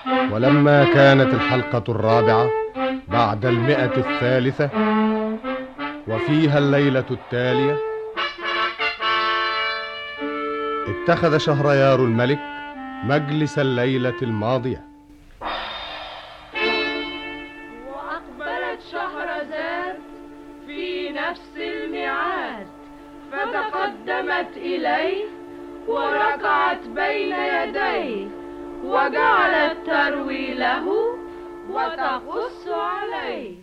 ولما كانت الحلقة الرابعة بعد 100 وفيها الليلة التالية، اتخذ شهريار الملك مجلس الليلة الماضية. وأقبلت شهرزاد في نفس الميعاد، فتقدمت إليه وركعت بين يديه، وجعلت تروي له وتقص عليه.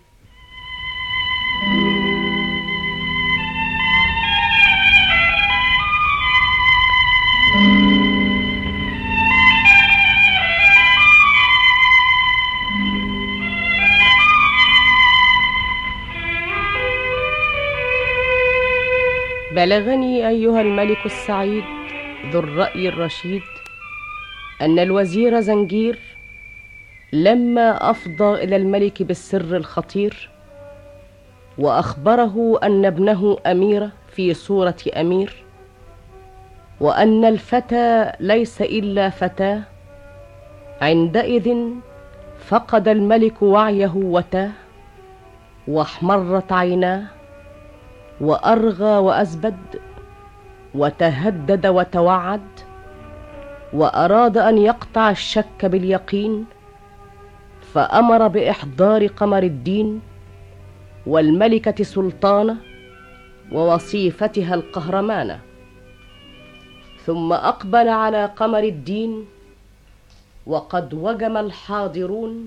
بلغني أيها الملك السعيد ذو الرأي الرشيد أن الوزير زنجير لما أفضى إلى الملك بالسر الخطير وأخبره أن ابنه أمير في صورة أمير، وأن الفتى ليس إلا فتاة، عندئذ فقد الملك وعيه وتاه، واحمرت عيناه، وأرغى وأزبد، وتهدد وتوعد، وأراد أن يقطع الشك باليقين، فأمر بإحضار قمر الدين والملكة سلطانة ووصيفتها القهرمانة. ثم أقبل على قمر الدين وقد وجم الحاضرون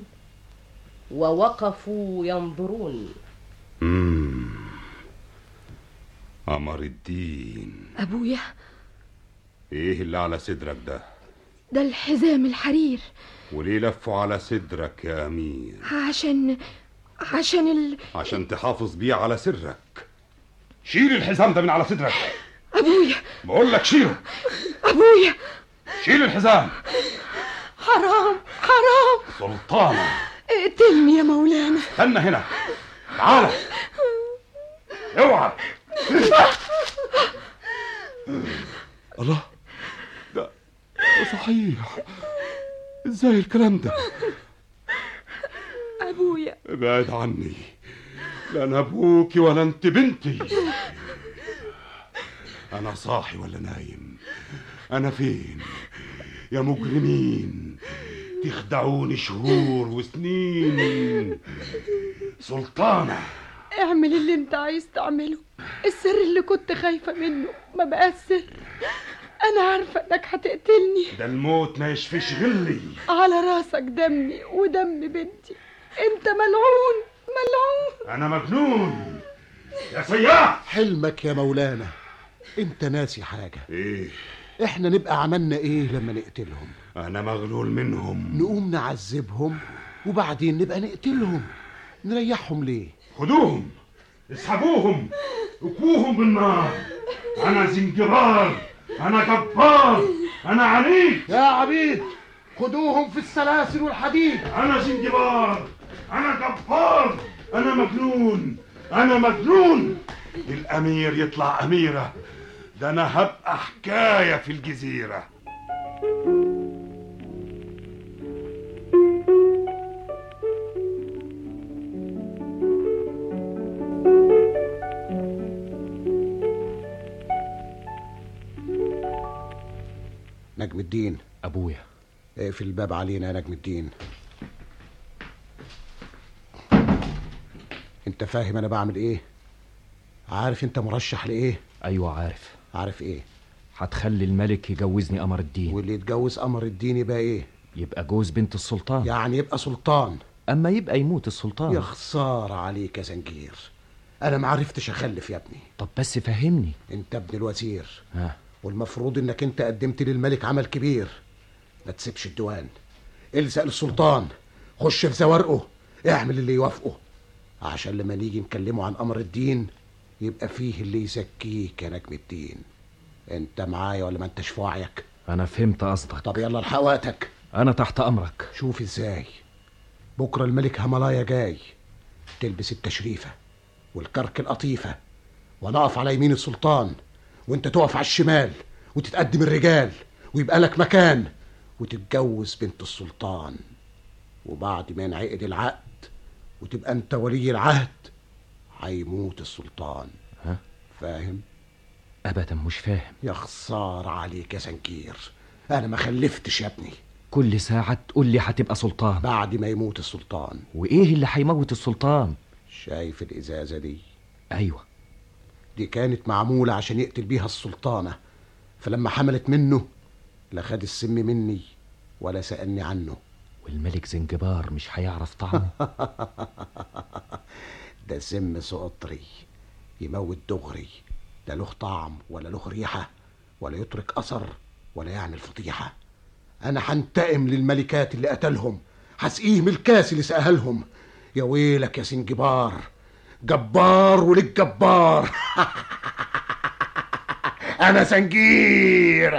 ووقفوا ينظرون. قمر الدين. أبويا، ايه اللي على صدرك ده؟ ده الحزام الحرير. وليه لفه على صدرك يا أمير؟ عشان تحافظ بيه على سرك. شيل الحزام ده من على صدرك. أبويا، بقول لك شيله. أبويا، شيل الحزام. حرام. سلطانة، اقتلني يا مولانا. استنى هنا، تعالى. اوعى. الله، ده صحيح. ازاي الكلام ده؟ أبويا، ابعد عني، لا انا ابوكي ولا انت بنتي. انا صاحي ولا نايم؟ انا فين يا مجرمين؟ تخدعوني شهور وسنين. سلطانة، اعمل اللي انت عايز تعمله. السر اللي كنت خايفة منه ما بقى السر. انا عارفة انك هتقتلني. ده الموت ما يشفيش غلي. على راسك دمي ودم بنتي. انت ملعون ملعون. انا مجنون يا سياح. حلمك يا مولانا، انت ناسي حاجة. ايه؟ احنا نبقى عملنا ايه لما نقتلهم؟ انا مغلول منهم. نقوم نعذبهم وبعدين نبقى نقتلهم. نريحهم ليه؟ خدوهم، اسحبوهم، اكووهم بالنار. انا زنجبار، انا جبار، انا عنيد. يا عبيد، خدوهم في السلاسل والحديد. انا زنجبار، انا جبار، انا مجنون، انا مجنون. الامير يطلع اميرة، ده انا هبقى حكاية في الجزيرة. نجم الدين. أبويا. اقفل الباب علينا يا نجم الدين. انت فاهم انا بعمل ايه؟ عارف انت مرشح لايه؟ أيوة عارف. عارف ايه؟ هتخلي الملك يجوزني قمر الدين. واللي يتجوز قمر الدين يبقى ايه؟ يبقى جوز بنت السلطان. يعني يبقى سلطان. أما يبقى يموت السلطان. يا خسارة عليك يا زنجير، انا معرفتش اخلف يا ابني. طب بس فهمني. انت ابن الوزير، والمفروض انك انت قدمت للملك عمل كبير. ما تسيبش الديوان، الزق السلطان، خش في زوارقه، اعمل اللي يوافقه، عشان لما نيجي نكلمه عن قمر الدين يبقى فيه اللي يزكيك يا نجم الدين. انت معايا ولا ما انتش في وعيك؟ انا فهمت قصدك. طب يلا الحق وقتك. انا تحت امرك. شوف ازاي بكره الملك هملايا جاي، تلبس التشريفه والكرك القطيفه، وانا اقف على يمين السلطان وانت تقف على الشمال، وتتقدم الرجال ويبقى لك مكان، وتتجوز بنت السلطان وبعد ما ينعقد العقد وتبقى انت ولي العهد هيموت السلطان. ها؟ فاهم؟ ابدا مش فاهم. يا خسارة عليك يا زنجير، انا ما خلفتش يا ابني. كل ساعة تقول لي هتبقى سلطان. بعد ما يموت السلطان. وايه اللي هيموت السلطان؟ شايف الازازة دي؟ ايوه. دي كانت معمولة عشان يقتل بيها السلطانة، فلما حملت منه لا خد السم مني ولا سألني عنه. والملك زنجبار مش هيعرف طعمه. ده سم سقطري يموت دغري، لا له طعم ولا له ريحة ولا يترك أثر ولا يعمل فضيحة. أنا هنتقم للملكات اللي قتلهم، هسقيهم الكاس اللي سقاها لهم. يا ويلك يا زنجبار، جبار ولك جبار. أنا زنجير.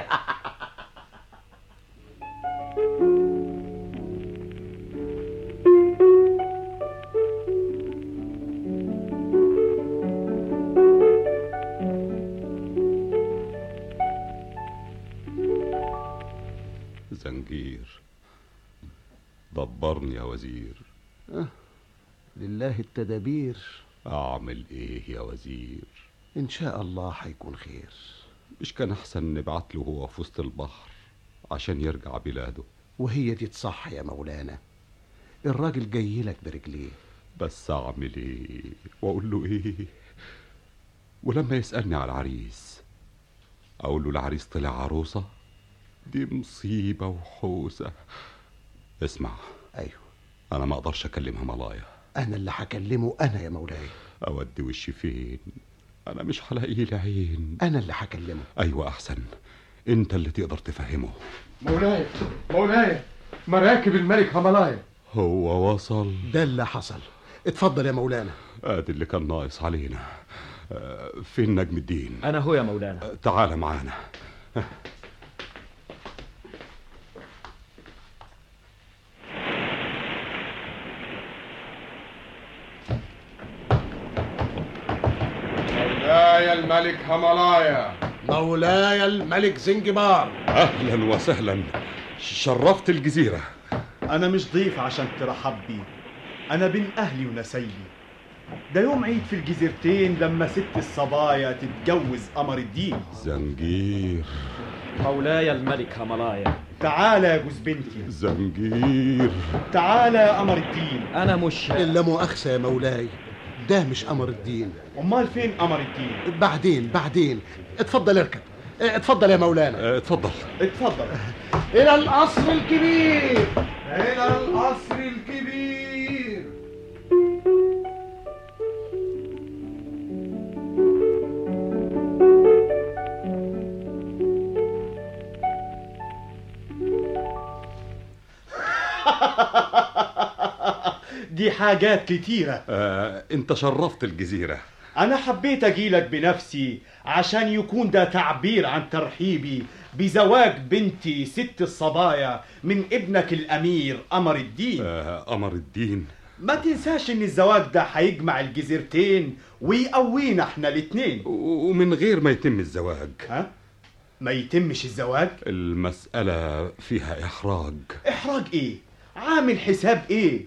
زنجير، دبرني يا وزير. لله التدابير. أعمل إيه يا وزير؟ إن شاء الله هيكون خير. مش كان أحسن نبعت له هو في وسط البحر عشان يرجع بلاده؟ وهي دي تصح يا مولانا، الراجل جاي لك برجليه. بس أعمل إيه وأقول له إيه؟ ولما يسألني على العريس أقول له العريس طلع عروسة؟ دي مصيبة وحوسة. اسمع. أيوه. أنا ما أقدرش أكلمها ملايا. أنا اللي هكلمه أنا يا مولاي. أودي وشي فين؟ أنا مش هلاقي لي عين. أنا اللي هكلمه. أيوة أحسن، أنت اللي تقدر تفهمه. مولاي مولاي، مراكب الملك هملايا. هو وصل؟ ده اللي حصل. اتفضل يا مولانا. ادي اللي كان ناقص علينا. فين نجم الدين؟ انا هو يا مولانا. تعال معانا. مولاي الملك هملايا. مولاي الملك زنجبار. اهلا وسهلا، شرفت الجزيرة. أنا مش ضيف عشان ترحب بي، أنا بين أهلي ونسيلي. ده يوم عيد في الجزيرتين لما ست الصبايا تتجوز قمر الدين. زنجير. مولاي الملك هملايا. تعالى يا جوز بنتي. زنجير. تعالى يا قمر الدين. أنا مش لا مؤاخذة يا مولاي، ده مش قمر الدين. أمال فين قمر الدين؟ بعدين. اتفضل اركب. اتفضل يا مولانا. اتفضل. اتفضل. إلى القصر الكبير. إلى القصر الكبير. دي حاجات كتيرة. انت شرفت الجزيرة. أنا حبيت أجيلك بنفسي عشان يكون ده تعبير عن ترحيبي بزواج بنتي ست الصبايا من ابنك الأمير قمر الدين. قمر الدين؟ ما تنساش إن الزواج ده هيجمع الجزيرتين ويقوينا احنا الاتنين. ومن غير ما يتم الزواج. ها؟ ما يتمش الزواج؟ المسألة فيها إحراج. إحراج إيه؟ عامل حساب إيه؟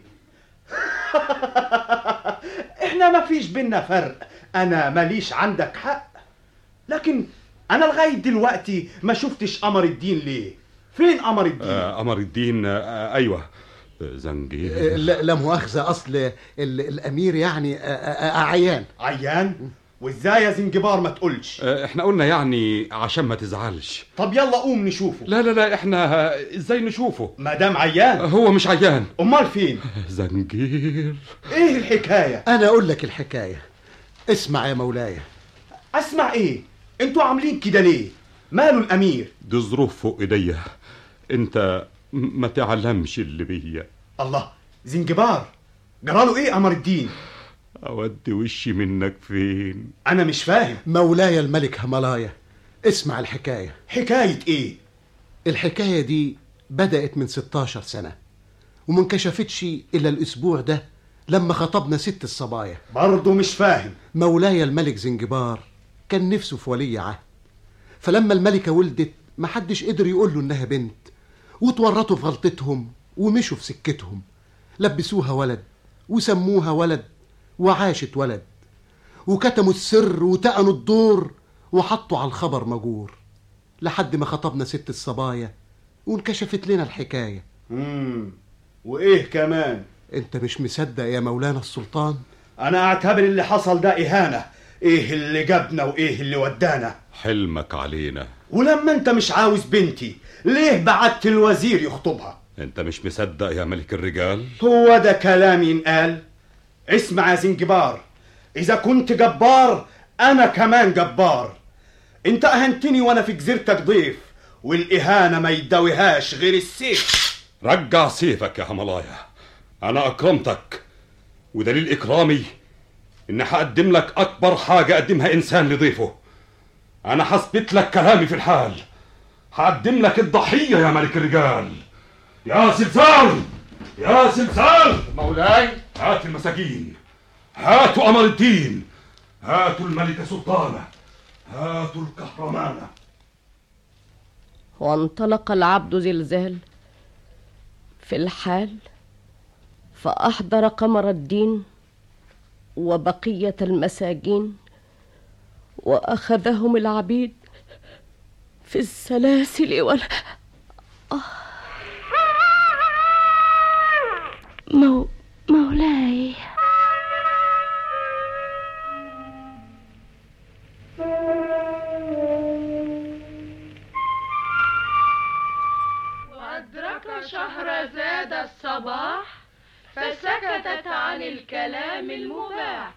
إحنا ما فيش بينا فرق، أنا ماليش عندك حق، لكن أنا لغاية دلوقتي ما شفتش قمر الدين. ليه؟ فين قمر الدين؟ قمر الدين. أيوة زنجير. لا مؤاخذة، أصل الأمير يعني عيان. عيان؟ وإزاي يا زنجبار ما تقولش؟ احنا قلنا يعني عشان ما تزعلش. طب يلا قوم نشوفه. لا احنا ازاي نشوفه؟ ما دام عيان. هو مش عيان. امال فين؟ زنجير. ايه الحكاية؟ انا اقول لك الحكاية. اسمع يا مولاي. اسمع ايه؟ انتوا عاملين كده ليه؟ ماله الامير؟ دي ظروف فوق ايديا، انت ما تعلمش اللي بيا. الله، زنجبار جراله ايه قمر الدين؟ اودي وشي منك فين؟ انا مش فاهم. مولاي الملك هملايا، اسمع الحكاية. حكاية ايه؟ الحكاية دي بدأت من 16 سنة ومنكشفتش إلا الأسبوع ده لما خطبنا ست الصبايا. برضو مش فاهم. مولاي الملك زنجبار كان نفسه في ولي عهد، فلما الملكة ولدت محدش قدر يقول له إنها بنت، وتورطوا في غلطتهم ومشوا في سكتهم. لبسوها ولد وسموها ولد وعاشت ولد، وكتموا السر وتقنوا الدور وحطوا على الخبر مجور، لحد ما خطبنا ست الصبايا وانكشفت لنا الحكاية. وإيه كمان؟ انت مش مصدق يا مولانا السلطان؟ أنا أعتبر اللي حصل ده إهانة. إيه اللي جابنا وإيه اللي ودانا؟ حلمك علينا. ولما أنت مش عاوز بنتي ليه بعت الوزير يخطبها؟ انت مش مصدق يا ملك الرجال؟ هو ده كلام ينقال؟ اسمع يا زنجبار، إذا كنت جبار أنا كمان جبار. أنت أهنتني وأنا في جزيرتك ضيف، والإهانة ما يداويهاش غير السيف. رجع سيفك يا هملايا، أنا أكرمتك، ودليل إكرامي إن هقدم لك أكبر حاجة قدمها إنسان لضيفه. أنا حثبت لك كلامي في الحال، هقدم لك الضحية يا ملك الرجال. يا زلزال، يا زلزال مولاي. هات المساجين، هاتوا قمر الدين، هاتوا الملكة سلطانة، هاتوا الكهرمانة. وانطلق العبد زلزال في الحال، فأحضر قمر الدين وبقية المساجين، وأخذهم العبيد في السلاسل مولاي. وأدرك شهرزاد الصباح فسكتت عن الكلام المباح.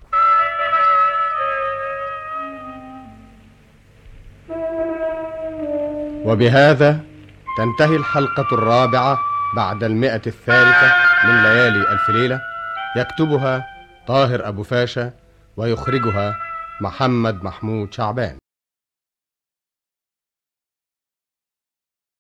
وبهذا تنتهي الحلقة الرابعة بعد 100 من ليالي ألف ليلة. يكتبها طاهر أبو فاشا ويخرجها محمد محمود شعبان.